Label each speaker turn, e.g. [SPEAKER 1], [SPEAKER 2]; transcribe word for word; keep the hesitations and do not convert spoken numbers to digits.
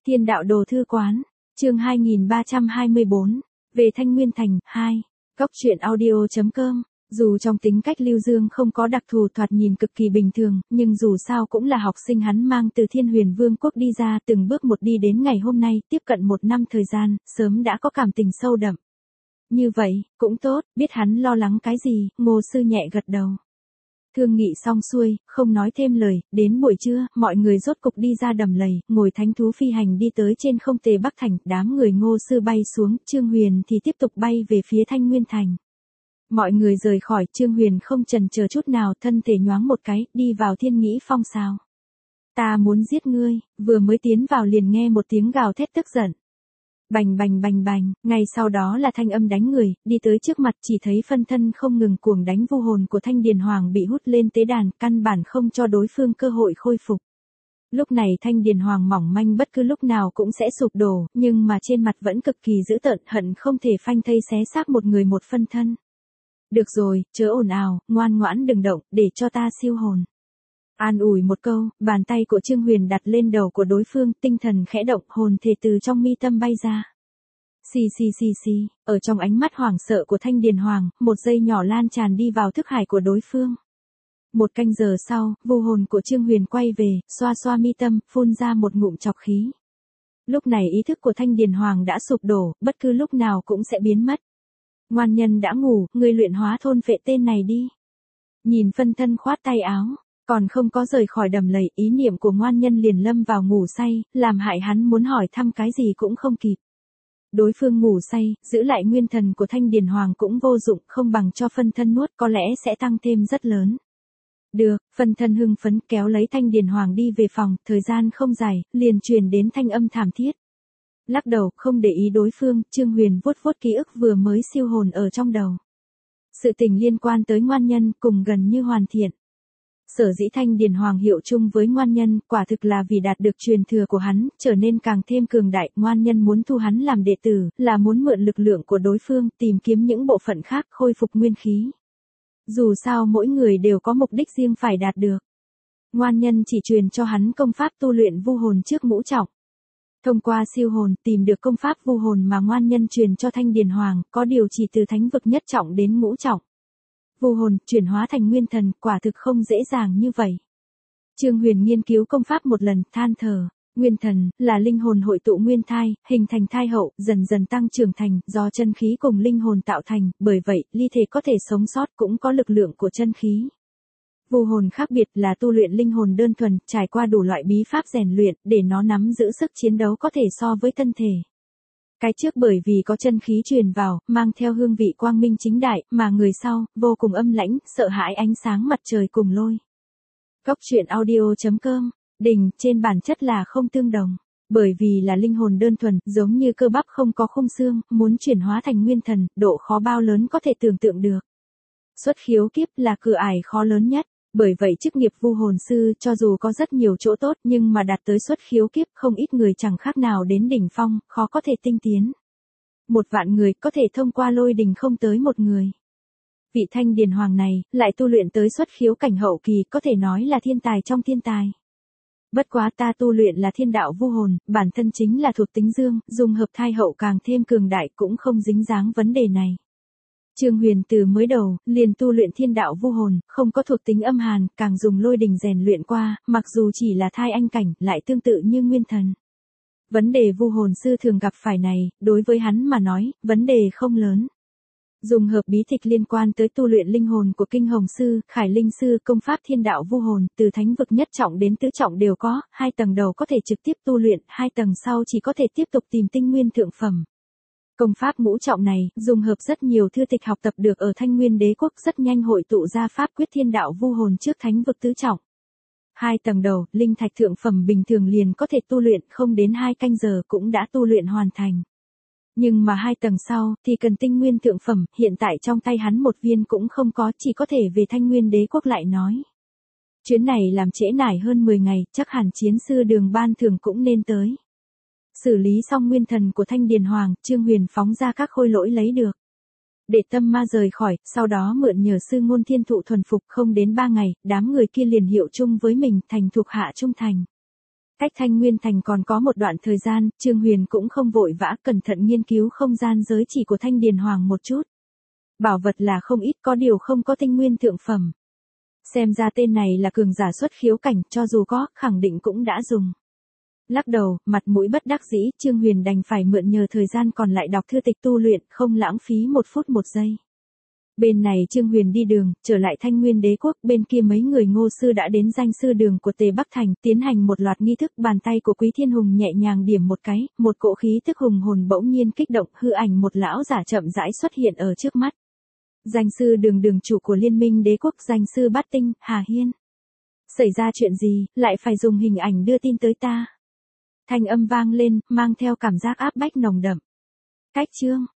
[SPEAKER 1] Thiên đạo đồ thư quán, chương hai nghìn ba trăm hai mươi bốn, về Thanh Nguyên Thành, hai, góc truyện audio chấm com. Dù trong tính cách Lưu Dương không có đặc thù thoạt nhìn cực kỳ bình thường, nhưng dù sao cũng là học sinh hắn mang từ Thiên Huyền Vương quốc đi ra từng bước một đi đến ngày hôm nay, tiếp cận một năm thời gian, sớm đã có cảm tình sâu đậm. Như vậy, cũng tốt, biết hắn lo lắng cái gì, Ngô Sư nhẹ gật đầu. Thương nghị xong xuôi, không nói thêm lời, đến buổi trưa, mọi người rốt cục đi ra đầm lầy, ngồi thánh thú phi hành đi tới trên không Tề Bắc Thành, đám người Ngô Sư bay xuống, Trương Huyền thì tiếp tục bay về phía Thanh Nguyên Thành. Mọi người rời khỏi, Trương Huyền không chần chờ chút nào, thân thể nhoáng một cái, đi vào Thiên Nghĩ Phong sao. Ta muốn giết ngươi, vừa mới tiến vào liền nghe một tiếng gào thét tức giận. Bành bành bành bành, ngay sau đó là thanh âm đánh người, đi tới trước mặt chỉ thấy phân thân không ngừng cuồng đánh vu hồn của Thanh Điền Hoàng bị hút lên tế đàn, căn bản không cho đối phương cơ hội khôi phục. Lúc này Thanh Điền Hoàng mỏng manh bất cứ lúc nào cũng sẽ sụp đổ, nhưng mà trên mặt vẫn cực kỳ dữ tợn, hận không thể phanh thây xé xác một người một phân thân. Được rồi, chớ ồn ào, ngoan ngoãn đừng động, để cho ta siêu hồn. An ủi một câu, bàn tay của Trương Huyền đặt lên đầu của đối phương, tinh thần khẽ động, hồn thể từ trong mi tâm bay ra. Xì xì xì xì, ở trong ánh mắt hoảng sợ của Thanh Điền Hoàng, một giây nhỏ lan tràn đi vào thức hải của đối phương. Một canh giờ sau, vu hồn của Trương Huyền quay về, xoa xoa mi tâm, phun ra một ngụm chọc khí. Lúc này ý thức của Thanh Điền Hoàng đã sụp đổ, bất cứ lúc nào cũng sẽ biến mất. Ngoan nhân đã ngủ, người luyện hóa thôn phệ tên này đi. Nhìn phân thân khoát tay áo. Còn không có rời khỏi đầm lầy, ý niệm của ngoan nhân liền lâm vào ngủ say, làm hại hắn muốn hỏi thăm cái gì cũng không kịp. Đối phương ngủ say, giữ lại nguyên thần của Thanh Điền Hoàng cũng vô dụng, không bằng cho phân thân nuốt, có lẽ sẽ tăng thêm rất lớn. Được, phân thân hưng phấn kéo lấy Thanh Điền Hoàng đi về phòng, thời gian không dài, liền truyền đến thanh âm thảm thiết. Lắc đầu, không để ý đối phương, Trương Huyền vuốt vuốt ký ức vừa mới siêu hồn ở trong đầu. Sự tình liên quan tới ngoan nhân, cùng gần như hoàn thiện. Sở dĩ Thanh Điền Hoàng hiệu chung với ngoan nhân, quả thực là vì đạt được truyền thừa của hắn, trở nên càng thêm cường đại, ngoan nhân muốn thu hắn làm đệ tử, là muốn mượn lực lượng của đối phương, tìm kiếm những bộ phận khác, khôi phục nguyên khí. Dù sao mỗi người đều có mục đích riêng phải đạt được. Ngoan nhân chỉ truyền cho hắn công pháp tu luyện vu hồn trước ngũ trọng. Thông qua siêu hồn, tìm được công pháp vu hồn mà ngoan nhân truyền cho Thanh Điền Hoàng, có điều chỉ từ thánh vực nhất trọng đến ngũ trọng. Vu hồn, chuyển hóa thành nguyên thần, quả thực không dễ dàng như vậy. Trương Huyền nghiên cứu công pháp một lần, than thở. Nguyên thần, là linh hồn hội tụ nguyên thai, hình thành thai hậu, dần dần tăng trưởng thành, do chân khí cùng linh hồn tạo thành, bởi vậy, ly thể có thể sống sót cũng có lực lượng của chân khí. Vu hồn khác biệt là tu luyện linh hồn đơn thuần, trải qua đủ loại bí pháp rèn luyện, để nó nắm giữ sức chiến đấu có thể so với thân thể. Cái trước bởi vì có chân khí truyền vào, mang theo hương vị quang minh chính đại, mà người sau, vô cùng âm lãnh, sợ hãi ánh sáng mặt trời cùng lôi. Góc truyện audio chấm com, đỉnh, trên bản chất là không tương đồng. Bởi vì là linh hồn đơn thuần, giống như cơ bắp không có khung xương, muốn chuyển hóa thành nguyên thần, độ khó bao lớn có thể tưởng tượng được. Xuất khiếu kiếp là cửa ải khó lớn nhất. Bởi vậy chức nghiệp vu hồn sư cho dù có rất nhiều chỗ tốt nhưng mà đạt tới xuất khiếu kiếp không ít người chẳng khác nào đến đỉnh phong, khó có thể tinh tiến. Một vạn người có thể thông qua lôi đỉnh không tới một người. Vị Thanh Điền Hoàng này lại tu luyện tới xuất khiếu cảnh hậu kỳ có thể nói là thiên tài trong thiên tài. Bất quá ta tu luyện là thiên đạo vu hồn, bản thân chính là thuộc tính dương, dùng hợp thai hậu càng thêm cường đại cũng không dính dáng vấn đề này. Trương Huyền từ mới đầu, liền tu luyện thiên đạo vu hồn, không có thuộc tính âm hàn, càng dùng lôi đình rèn luyện qua, mặc dù chỉ là thai anh cảnh, lại tương tự như nguyên thần. Vấn đề vu hồn sư thường gặp phải này, đối với hắn mà nói, vấn đề không lớn. Dùng hợp bí tịch liên quan tới tu luyện linh hồn của Kinh Hồng Sư, Khải Linh Sư, công pháp thiên đạo vu hồn, từ thánh vực nhất trọng đến tứ trọng đều có, hai tầng đầu có thể trực tiếp tu luyện, hai tầng sau chỉ có thể tiếp tục tìm tinh nguyên thượng phẩm. Công pháp ngũ trọng này, dùng hợp rất nhiều thư tịch học tập được ở Thanh Nguyên Đế quốc rất nhanh hội tụ ra pháp quyết thiên đạo vu hồn trước thánh vực tứ trọng. Hai tầng đầu, linh thạch thượng phẩm bình thường liền có thể tu luyện, không đến hai canh giờ cũng đã tu luyện hoàn thành. Nhưng mà hai tầng sau, thì cần tinh nguyên thượng phẩm, hiện tại trong tay hắn một viên cũng không có, chỉ có thể về Thanh Nguyên Đế quốc lại nói. Chuyến này làm trễ nải hơn mười ngày, chắc hẳn chiến sư Đường ban thưởng cũng nên tới. Xử lý xong nguyên thần của Thanh Điền Hoàng, Trương Huyền phóng ra các khôi lỗi lấy được. Để tâm ma rời khỏi, sau đó mượn nhờ sư ngôn thiên thụ thuần phục, không đến ba ngày, đám người kia liền hiệu chung với mình, thành thuộc hạ trung thành. Cách Thanh Nguyên Thành còn có một đoạn thời gian, Trương Huyền cũng không vội vã, cẩn thận nghiên cứu không gian giới chỉ của Thanh Điền Hoàng một chút. Bảo vật là không ít, có điều không có tinh nguyên thượng phẩm. Xem ra tên này là cường giả xuất khiếu cảnh, cho dù có, khẳng định cũng đã dùng. Lắc đầu, mặt mũi bất đắc dĩ, Trương Huyền đành phải mượn nhờ thời gian còn lại đọc thư tịch tu luyện, không lãng phí một phút một giây. Bên này Trương Huyền đi đường, trở lại Thanh Nguyên Đế quốc, bên kia mấy người Ngô sư đã đến danh sư đường của Tề Bắc Thành, tiến hành một loạt nghi thức, bàn tay của Quý Thiên Hùng nhẹ nhàng điểm một cái, một cỗ khí tức hùng hồn bỗng nhiên kích động, hư ảnh một lão giả chậm rãi xuất hiện ở trước mắt. Danh sư đường đường chủ của Liên minh Đế quốc, danh sư Bát Tinh, Hà Hiên. Xảy ra chuyện gì, lại phải dùng hình ảnh đưa tin tới ta? Thanh âm vang lên, mang theo cảm giác áp bách nồng đậm. Cách chương